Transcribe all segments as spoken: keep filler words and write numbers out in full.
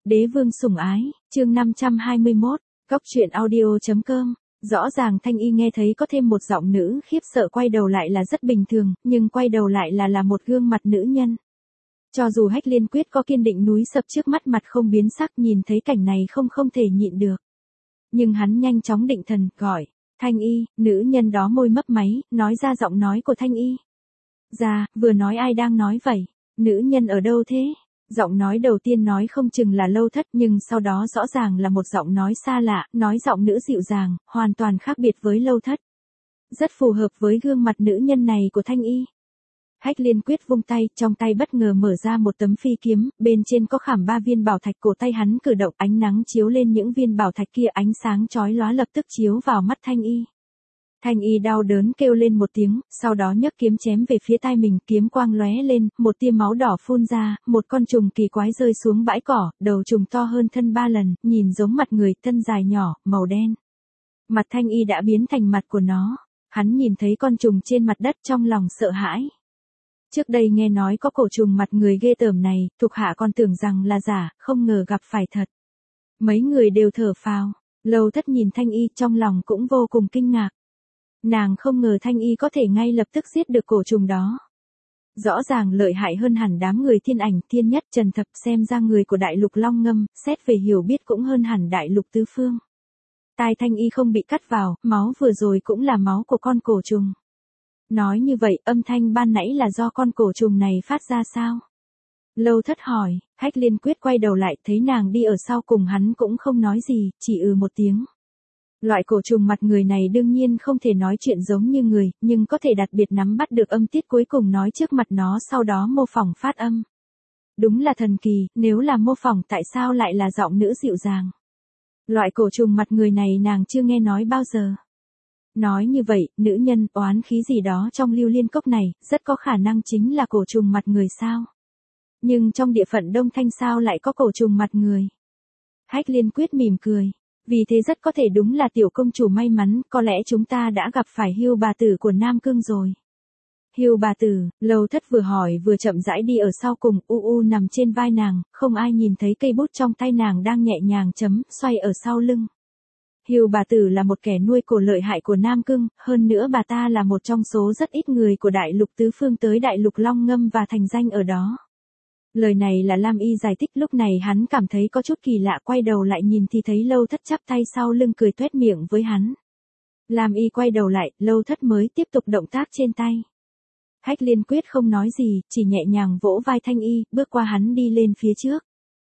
Đế vương sủng ái, chương năm trăm hai mươi mốt, Cóc truyện audio chấm com. Rõ ràng Thanh Y nghe thấy có thêm một giọng nữ khiếp sợ quay đầu lại là rất bình thường, nhưng quay đầu lại là là một gương mặt nữ nhân. Cho dù Hách Liên Quyết có kiên định núi sập trước mắt mặt không biến sắc, nhìn thấy cảnh này không không thể nhịn được. Nhưng hắn nhanh chóng định thần, gọi, Thanh Y, nữ nhân đó môi mấp máy, nói ra giọng nói của Thanh Y. Dạ, vừa nói ai đang nói vậy? Nữ nhân ở đâu thế? Giọng nói đầu tiên nói không chừng là Lâu Thất, nhưng sau đó rõ ràng là một giọng nói xa lạ, nói giọng nữ dịu dàng, hoàn toàn khác biệt với Lâu Thất. Rất phù hợp với gương mặt nữ nhân này của Thanh Y. Hách Liên Quyết vung tay, trong tay bất ngờ mở ra một tấm phi kiếm, bên trên có khảm ba viên bảo thạch, cổ tay hắn cử động, ánh nắng chiếu lên những viên bảo thạch kia, ánh sáng chói lóa lập tức chiếu vào mắt Thanh Y. Thanh Y đau đớn kêu lên một tiếng, sau đó nhấc kiếm chém về phía tai mình, kiếm quang lóe lên, một tia máu đỏ phun ra, một con trùng kỳ quái rơi xuống bãi cỏ, đầu trùng to hơn thân ba lần, nhìn giống mặt người, thân dài nhỏ, màu đen. Mặt Thanh Y đã biến thành mặt của nó, hắn nhìn thấy con trùng trên mặt đất trong lòng sợ hãi. Trước đây nghe nói có cổ trùng mặt người ghê tởm này, thuộc hạ còn tưởng rằng là giả, không ngờ gặp phải thật. Mấy người đều thở phào, Lâu Thất nhìn Thanh Y trong lòng cũng vô cùng kinh ngạc. Nàng không ngờ Thanh Y có thể ngay lập tức giết được cổ trùng đó. Rõ ràng lợi hại hơn hẳn đám người Thiên Ảnh, Thiên Nhất, Trần Thập, xem ra người của Đại Lục Long Ngâm, xét về hiểu biết cũng hơn hẳn Đại Lục Tứ Phương. Tai Thanh Y không bị cắt vào, máu vừa rồi cũng là máu của con cổ trùng. Nói như vậy, âm thanh ban nãy là do con cổ trùng này phát ra sao? Lâu Thất hỏi, Hách Liên Quyết quay đầu lại, thấy nàng đi ở sau cùng hắn cũng không nói gì, chỉ ừ một tiếng. Loại cổ trùng mặt người này đương nhiên không thể nói chuyện giống như người, nhưng có thể đặc biệt nắm bắt được âm tiết cuối cùng nói trước mặt nó, sau đó mô phỏng phát âm. Đúng là thần kỳ, nếu là mô phỏng tại sao lại là giọng nữ dịu dàng? Loại cổ trùng mặt người này nàng chưa nghe nói bao giờ. Nói như vậy, nữ nhân, oán khí gì đó trong Lưu Liên Cốc này, rất có khả năng chính là cổ trùng mặt người sao? Nhưng trong địa phận Đông Thanh sao lại có cổ trùng mặt người? Hách Liên Quyết mỉm cười. Vì thế rất có thể đúng là tiểu công chủ may mắn, có lẽ chúng ta đã gặp phải Hưu bà tử của Nam Cương rồi. Hưu bà tử, Lâu Thất vừa hỏi vừa chậm rãi đi ở sau cùng, u u nằm trên vai nàng, không ai nhìn thấy cây bút trong tay nàng đang nhẹ nhàng chấm, xoay ở sau lưng. Hưu bà tử là một kẻ nuôi cổ lợi hại của Nam Cương, hơn nữa bà ta là một trong số rất ít người của Đại Lục Tứ Phương tới Đại Lục Long Ngâm và thành danh ở đó. Lời này là Lam Y giải thích, lúc này hắn cảm thấy có chút kỳ lạ, quay đầu lại nhìn thì thấy Lâu Thất chắp tay sau lưng cười tuét miệng với hắn. Lam Y quay đầu lại, Lâu Thất mới tiếp tục động tác trên tay. Hách Liên Quyết không nói gì, chỉ nhẹ nhàng vỗ vai Thanh Y, bước qua hắn đi lên phía trước.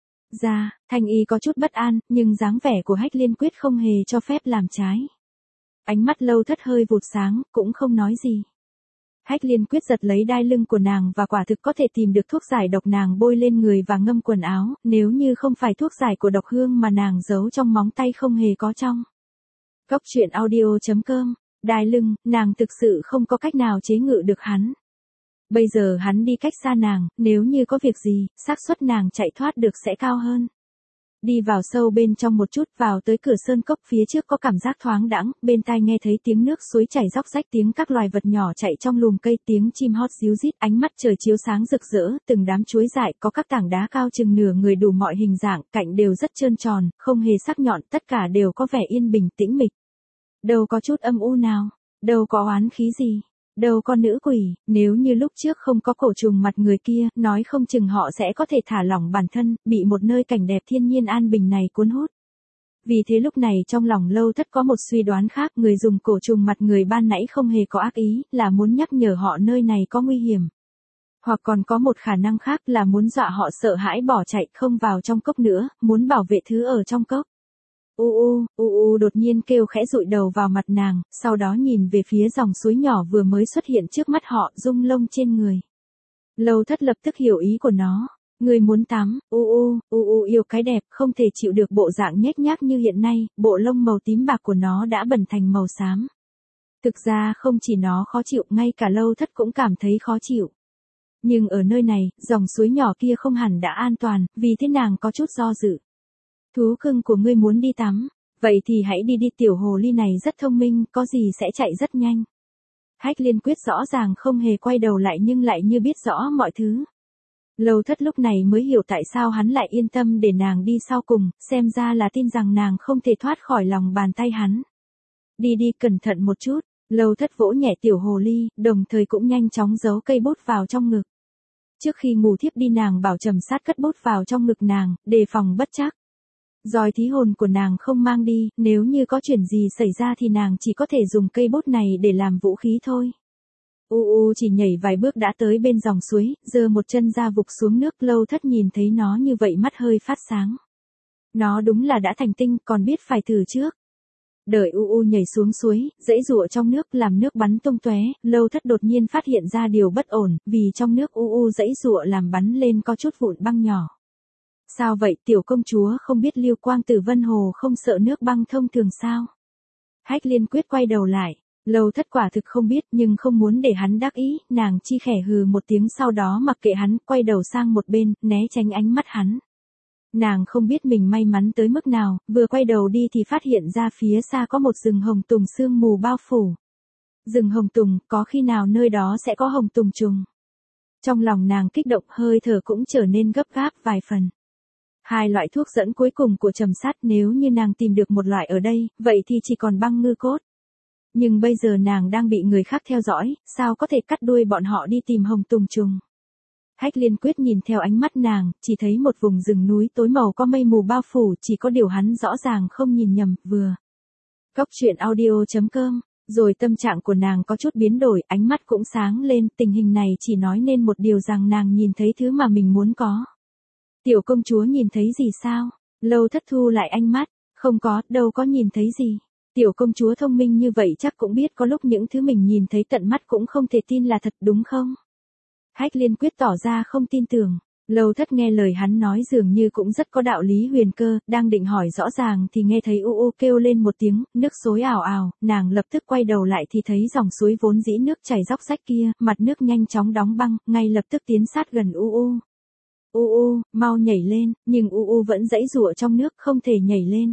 Ra, Thanh Y có chút bất an, nhưng dáng vẻ của Hách Liên Quyết không hề cho phép làm trái. Ánh mắt Lâu Thất hơi vụt sáng, cũng không nói gì. Hách Liên Quyết giật lấy đai lưng của nàng và quả thực có thể tìm được thuốc giải độc, nàng bôi lên người và ngâm quần áo, nếu như không phải thuốc giải của độc hương mà nàng giấu trong móng tay không hề có trong. Cóc truyện audio chấm com, đai lưng, nàng thực sự không có cách nào chế ngự được hắn. Bây giờ hắn đi cách xa nàng, nếu như có việc gì, xác suất nàng chạy thoát được sẽ cao hơn. Đi vào sâu bên trong một chút, vào tới cửa sơn cốc, phía trước có cảm giác thoáng đãng, bên tai nghe thấy tiếng nước suối chảy róc rách, tiếng các loài vật nhỏ chạy trong lùm cây, tiếng chim hót ríu rít, ánh mắt trời chiếu sáng rực rỡ, từng đám chuối dại, có các tảng đá cao chừng nửa người đủ mọi hình dạng, cạnh đều rất trơn tròn, không hề sắc nhọn, tất cả đều có vẻ yên bình tĩnh mịch. Đâu có chút âm u nào, đâu có oán khí gì. Đâu con nữ quỷ, nếu như lúc trước không có cổ trùng mặt người kia, nói không chừng họ sẽ có thể thả lỏng bản thân, bị một nơi cảnh đẹp thiên nhiên an bình này cuốn hút. Vì thế lúc này trong lòng Lâu Thất có một suy đoán khác, người dùng cổ trùng mặt người ban nãy không hề có ác ý, là muốn nhắc nhở họ nơi này có nguy hiểm. Hoặc còn có một khả năng khác là muốn dọa họ sợ hãi bỏ chạy, không vào trong cốc nữa, muốn bảo vệ thứ ở trong cốc. U u, u u đột nhiên kêu khẽ dụi đầu vào mặt nàng, sau đó nhìn về phía dòng suối nhỏ vừa mới xuất hiện trước mắt họ, rung lông trên người. Lâu Thất lập tức hiểu ý của nó. Người muốn tắm, u u, u u yêu cái đẹp, không thể chịu được bộ dạng nhếch nhác như hiện nay, bộ lông màu tím bạc của nó đã bẩn thành màu xám. Thực ra không chỉ nó khó chịu, ngay cả Lâu Thất cũng cảm thấy khó chịu. Nhưng ở nơi này, dòng suối nhỏ kia không hẳn đã an toàn, vì thế nàng có chút do dự. Thú cưng của ngươi muốn đi tắm, vậy thì hãy đi đi, tiểu hồ ly này rất thông minh, có gì sẽ chạy rất nhanh. Hách Liên Quyết rõ ràng không hề quay đầu lại nhưng lại như biết rõ mọi thứ. Lâu Thất lúc này mới hiểu tại sao hắn lại yên tâm để nàng đi sau cùng, xem ra là tin rằng nàng không thể thoát khỏi lòng bàn tay hắn. Đi đi, cẩn thận một chút. Lâu Thất vỗ nhẹ tiểu hồ ly, đồng thời cũng nhanh chóng giấu cây bút vào trong ngực. Trước khi ngủ thiếp đi nàng bảo Trầm Sát cất bút vào trong ngực nàng, đề phòng bất trắc. Roi thí hồn của nàng không mang đi, nếu như có chuyện gì xảy ra thì nàng chỉ có thể dùng cây bút này để làm vũ khí thôi. U U chỉ nhảy vài bước đã tới bên dòng suối, giơ một chân ra vụt xuống nước. Lâu Thất nhìn thấy nó như vậy mắt hơi phát sáng. Nó đúng là đã thành tinh, còn biết phải thử trước. Đợi U U nhảy xuống suối, giãy giụa trong nước làm nước bắn tung tóe, Lâu Thất đột nhiên phát hiện ra điều bất ổn, vì trong nước U U giãy giụa làm bắn lên có chút vụn băng nhỏ. Sao vậy, tiểu công chúa không biết Lưu Quang Tử Vân Hồ không sợ nước băng thông thường sao? Hách Liên Quyết quay đầu lại. Lâu Thất quả thực không biết, nhưng không muốn để hắn đắc ý, nàng chi khẽ hừ một tiếng, sau đó mặc kệ hắn, quay đầu sang một bên, né tránh ánh mắt hắn. Nàng không biết mình may mắn tới mức nào, vừa quay đầu đi thì phát hiện ra phía xa có một rừng hồng tùng sương mù bao phủ. Rừng hồng tùng, có khi nào nơi đó sẽ có hồng tùng trùng? Trong lòng nàng kích động, hơi thở cũng trở nên gấp gáp vài phần. Hai loại thuốc dẫn cuối cùng của Trầm Sát, nếu như nàng tìm được một loại ở đây, vậy thì chỉ còn băng ngư cốt. Nhưng bây giờ nàng đang bị người khác theo dõi, sao có thể cắt đuôi bọn họ đi tìm hồng tùng trùng. Hách Liên Quyết nhìn theo ánh mắt nàng, chỉ thấy một vùng rừng núi tối màu có mây mù bao phủ, chỉ có điều hắn rõ ràng không nhìn nhầm, vừa. Cốc truyện audio chấm com, rồi tâm trạng của nàng có chút biến đổi, ánh mắt cũng sáng lên, tình hình này chỉ nói nên một điều rằng nàng nhìn thấy thứ mà mình muốn có. Tiểu công chúa nhìn thấy gì sao? Lâu Thất thu lại ánh mắt, không có, đâu có nhìn thấy gì. Tiểu công chúa thông minh như vậy chắc cũng biết có lúc những thứ mình nhìn thấy tận mắt cũng không thể tin là thật đúng không? Hách Liên Quyết tỏ ra không tin tưởng. Lâu Thất nghe lời hắn nói dường như cũng rất có đạo lý huyền cơ, đang định hỏi rõ ràng thì nghe thấy U U kêu lên một tiếng, nước xối ào ào, nàng lập tức quay đầu lại thì thấy dòng suối vốn dĩ nước chảy róc rách kia, mặt nước nhanh chóng đóng băng, ngay lập tức tiến sát gần U U. U U, mau nhảy lên, nhưng U U vẫn giãy giụa trong nước không thể nhảy lên.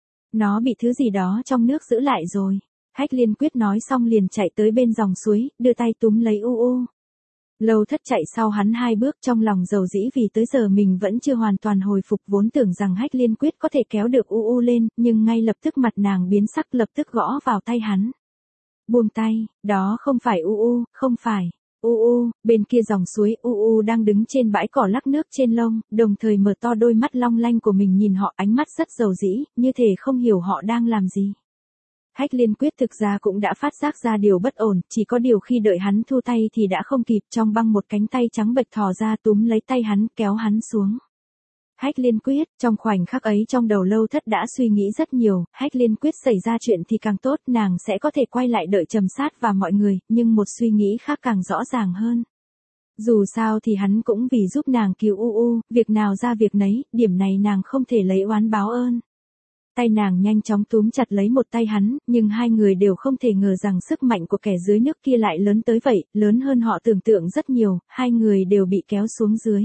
Nó bị thứ gì đó trong nước giữ lại rồi. Hách Liên Quyết nói xong liền chạy tới bên dòng suối, đưa tay túm lấy U U. Lâu Thất chạy sau hắn hai bước, trong lòng dầu dĩ vì tới giờ mình vẫn chưa hoàn toàn hồi phục, vốn tưởng rằng Hách Liên Quyết có thể kéo được U U lên, nhưng ngay lập tức mặt nàng biến sắc, lập tức gõ vào tay hắn. Buông tay, đó không phải U U, không phải. U U, bên kia dòng suối, U U đang đứng trên bãi cỏ lắc nước trên lông, đồng thời mở to đôi mắt long lanh của mình nhìn họ, ánh mắt rất dầu dĩ, như thể không hiểu họ đang làm gì. Hách Liên Quyết thực ra cũng đã phát giác ra điều bất ổn, chỉ có điều khi đợi hắn thu tay thì đã không kịp, trong băng một cánh tay trắng bệch thò ra túm lấy tay hắn, kéo hắn xuống. Hách Liên Quyết, trong khoảnh khắc ấy trong đầu Lâu Thất đã suy nghĩ rất nhiều, Hách Liên Quyết xảy ra chuyện thì càng tốt, nàng sẽ có thể quay lại đợi Trầm Sát và mọi người, nhưng một suy nghĩ khác càng rõ ràng hơn. Dù sao thì hắn cũng vì giúp nàng cứu U U, việc nào ra việc nấy, điểm này nàng không thể lấy oán báo ơn. Tay nàng nhanh chóng túm chặt lấy một tay hắn, nhưng hai người đều không thể ngờ rằng sức mạnh của kẻ dưới nước kia lại lớn tới vậy, lớn hơn họ tưởng tượng rất nhiều, hai người đều bị kéo xuống dưới.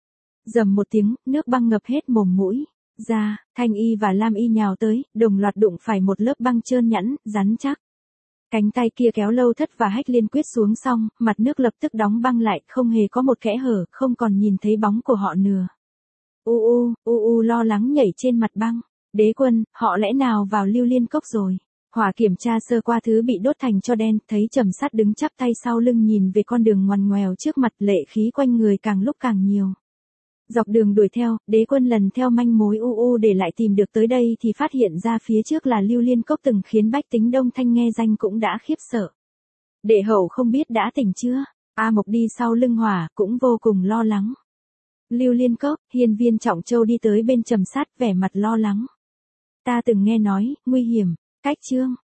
Rầm một tiếng, nước băng ngập hết mồm mũi. Ra, Thanh Y và Lam Y nhào tới, đồng loạt đụng phải một lớp băng trơn nhẵn, rắn chắc. Cánh tay kia kéo Lâu Thất và Hách Liên Quyết xuống xong, mặt nước lập tức đóng băng lại, không hề có một kẽ hở, không còn nhìn thấy bóng của họ nữa. U U, U U lo lắng nhảy trên mặt băng. Đế quân, họ lẽ nào vào Lưu Liên Cốc rồi? Hỏa kiểm tra sơ qua thứ bị đốt thành tro đen, thấy Trầm Sát đứng chắp tay sau lưng nhìn về con đường ngoằn ngoèo trước mặt, lệ khí quanh người càng lúc càng nhiều. Dọc đường đuổi theo, đế quân lần theo manh mối U U để lại tìm được tới đây thì phát hiện ra phía trước là Lưu Liên Cốc từng khiến bách tính Đông Thanh nghe danh cũng đã khiếp sợ. Đệ hậu không biết đã tỉnh chưa? A Mộc đi sau lưng Hỏa, cũng vô cùng lo lắng. Lưu Liên Cốc, Hiên Viên Trọng Châu đi tới bên Trầm Sát vẻ mặt lo lắng. Ta từng nghe nói, nguy hiểm, cách chương.